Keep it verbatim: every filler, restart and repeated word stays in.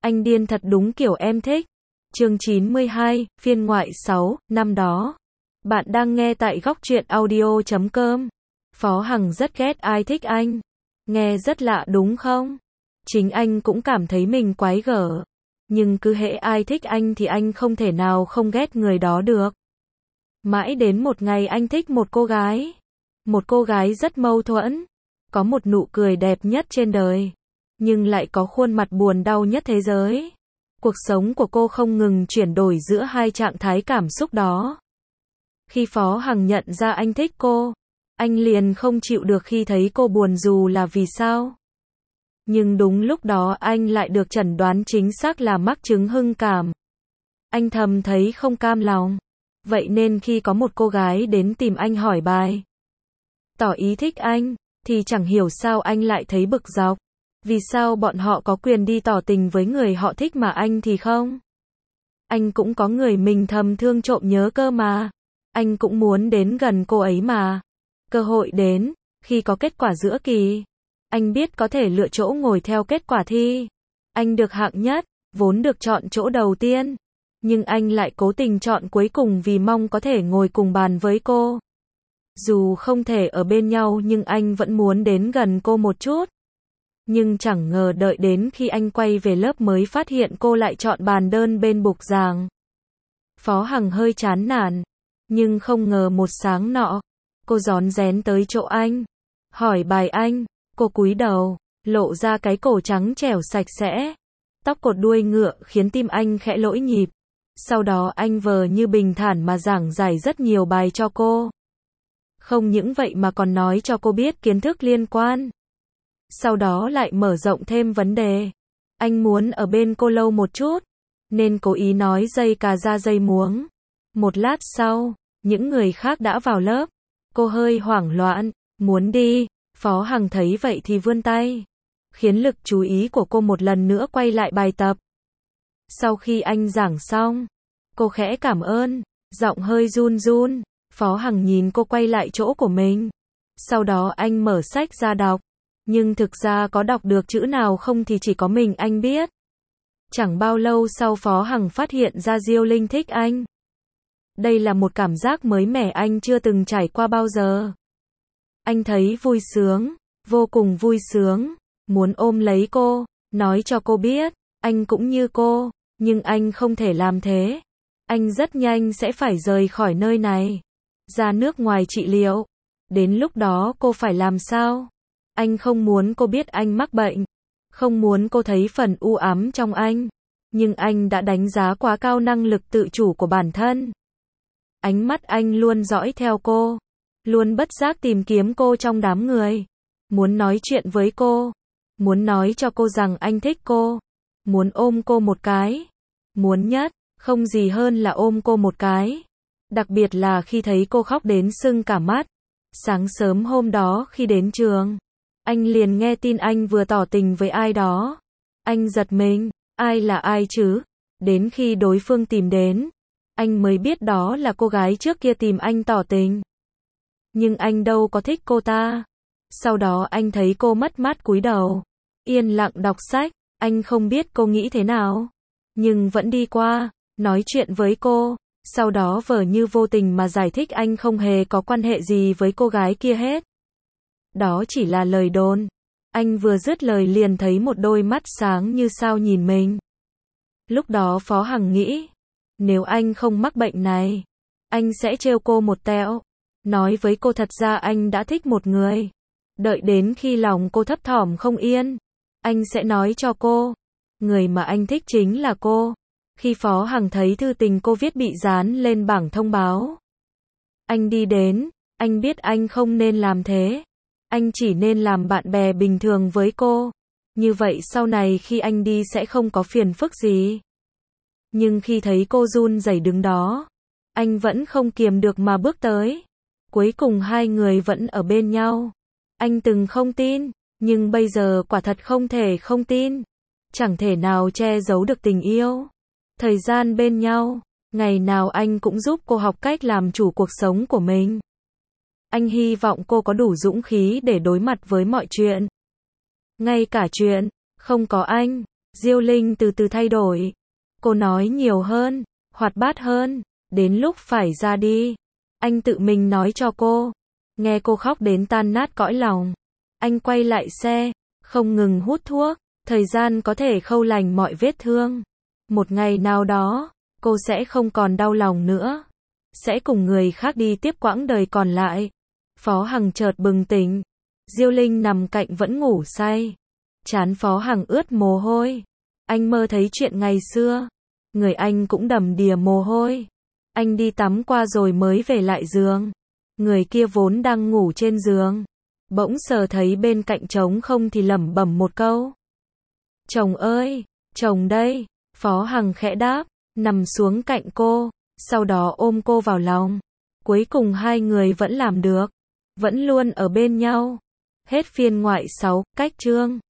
Anh điên thật đúng kiểu em thích. Chương chín mươi hai, phiên ngoại sáu, năm đó. Bạn đang nghe tại góc truyện audio chấm com. Phó Hằng rất ghét ai thích anh. Nghe rất lạ đúng không? Chính anh cũng cảm thấy mình quái gở. Nhưng cứ hễ ai thích anh thì anh không thể nào không ghét người đó được. Mãi đến một ngày anh thích một cô gái. Một cô gái rất mâu thuẫn. Có một nụ cười đẹp nhất trên đời. Nhưng lại có khuôn mặt buồn đau nhất thế giới. Cuộc sống của cô không ngừng chuyển đổi giữa hai trạng thái cảm xúc đó. Khi Phó Hằng nhận ra anh thích cô, anh liền không chịu được khi thấy cô buồn dù là vì sao. Nhưng đúng lúc đó anh lại được chẩn đoán chính xác là mắc chứng hưng cảm. Anh thầm thấy không cam lòng. Vậy nên khi có một cô gái đến tìm anh hỏi bài, tỏ ý thích anh, thì chẳng hiểu sao anh lại thấy bực dọc. Vì sao bọn họ có quyền đi tỏ tình với người họ thích mà anh thì không? Anh cũng có người mình thầm thương trộm nhớ cơ mà. Anh cũng muốn đến gần cô ấy mà. Cơ hội đến, khi có kết quả giữa kỳ. Anh biết có thể lựa chỗ ngồi theo kết quả thi. Anh được hạng nhất, vốn được chọn chỗ đầu tiên. Nhưng anh lại cố tình chọn cuối cùng vì mong có thể ngồi cùng bàn với cô. Dù không thể ở bên nhau nhưng anh vẫn muốn đến gần cô một chút. Nhưng chẳng ngờ đợi đến khi anh quay về lớp mới phát hiện cô lại chọn bàn đơn bên bục giảng. Phó Hằng hơi chán nản. Nhưng không ngờ một sáng nọ, cô rón rén tới chỗ anh. Hỏi bài anh, cô cúi đầu, lộ ra cái cổ trắng trẻo sạch sẽ. Tóc cột đuôi ngựa khiến tim anh khẽ lỗi nhịp. Sau đó anh vờ như bình thản mà giảng giải rất nhiều bài cho cô. Không những vậy mà còn nói cho cô biết kiến thức liên quan. Sau đó lại mở rộng thêm vấn đề. Anh muốn ở bên cô lâu một chút, nên cố ý nói dây cà ra dây muống. Một lát sau, những người khác đã vào lớp. Cô hơi hoảng loạn, muốn đi. Phó Hằng thấy vậy thì vươn tay, khiến lực chú ý của cô một lần nữa quay lại bài tập. Sau khi anh giảng xong, cô khẽ cảm ơn, giọng hơi run run. Phó Hằng nhìn cô quay lại chỗ của mình. Sau đó anh mở sách ra đọc. Nhưng thực ra có đọc được chữ nào không thì chỉ có mình anh biết. Chẳng bao lâu sau Phó Hằng phát hiện ra Diêu Linh thích anh. Đây là một cảm giác mới mẻ anh chưa từng trải qua bao giờ. Anh thấy vui sướng, vô cùng vui sướng, muốn ôm lấy cô, nói cho cô biết, anh cũng như cô, nhưng anh không thể làm thế. Anh rất nhanh sẽ phải rời khỏi nơi này, ra nước ngoài trị liệu. Đến lúc đó cô phải làm sao? Anh không muốn cô biết anh mắc bệnh, không muốn cô thấy phần u ám trong anh, nhưng anh đã đánh giá quá cao năng lực tự chủ của bản thân. Ánh mắt anh luôn dõi theo cô, luôn bất giác tìm kiếm cô trong đám người, muốn nói chuyện với cô, muốn nói cho cô rằng anh thích cô, muốn ôm cô một cái, muốn nhất, không gì hơn là ôm cô một cái. Đặc biệt là khi thấy cô khóc đến sưng cả mắt. Sáng sớm hôm đó khi đến trường, anh liền nghe tin anh vừa tỏ tình với ai đó. Anh giật mình, ai là ai chứ? Đến khi đối phương tìm đến, anh mới biết đó là cô gái trước kia tìm anh tỏ tình. Nhưng anh đâu có thích cô ta. Sau đó anh thấy cô mất mát cúi đầu, yên lặng đọc sách. Anh không biết cô nghĩ thế nào, nhưng vẫn đi qua, nói chuyện với cô. Sau đó vờ như vô tình mà giải thích anh không hề có quan hệ gì với cô gái kia hết. Đó chỉ là lời đồn. Anh vừa dứt lời liền thấy một đôi mắt sáng như sao nhìn mình. Lúc đó Phó Hằng nghĩ, nếu anh không mắc bệnh này, anh sẽ trêu cô một tẹo. Nói với cô thật ra anh đã thích một người. Đợi đến khi lòng cô thấp thỏm không yên, anh sẽ nói cho cô, người mà anh thích chính là cô. Khi Phó Hằng thấy thư tình cô viết bị dán lên bảng thông báo, anh đi đến, anh biết anh không nên làm thế. Anh chỉ nên làm bạn bè bình thường với cô. Như vậy sau này khi anh đi sẽ không có phiền phức gì. Nhưng khi thấy cô run rẩy đứng đó, anh vẫn không kiềm được mà bước tới. Cuối cùng hai người vẫn ở bên nhau. Anh từng không tin, nhưng bây giờ quả thật không thể không tin. Chẳng thể nào che giấu được tình yêu. Thời gian bên nhau, ngày nào anh cũng giúp cô học cách làm chủ cuộc sống của mình. Anh hy vọng cô có đủ dũng khí để đối mặt với mọi chuyện. Ngay cả chuyện không có anh, Diêu Linh từ từ thay đổi. Cô nói nhiều hơn, hoạt bát hơn, đến lúc phải ra đi, anh tự mình nói cho cô. Nghe cô khóc đến tan nát cõi lòng, anh quay lại xe, không ngừng hút thuốc, thời gian có thể khâu lành mọi vết thương. Một ngày nào đó, cô sẽ không còn đau lòng nữa, sẽ cùng người khác đi tiếp quãng đời còn lại. Phó Hằng chợt bừng tỉnh, Diêu Linh nằm cạnh vẫn ngủ say. Trán Phó Hằng ướt mồ hôi. Anh mơ thấy chuyện ngày xưa, người anh cũng đầm đìa mồ hôi. Anh đi tắm qua rồi mới về lại giường. Người kia vốn đang ngủ trên giường, bỗng sờ thấy bên cạnh trống không thì lẩm bẩm một câu. Chồng ơi, chồng đây. Phó Hằng khẽ đáp, nằm xuống cạnh cô, sau đó ôm cô vào lòng. Cuối cùng hai người vẫn làm được, vẫn luôn ở bên nhau. Hết phiên ngoại sáu, cách chương.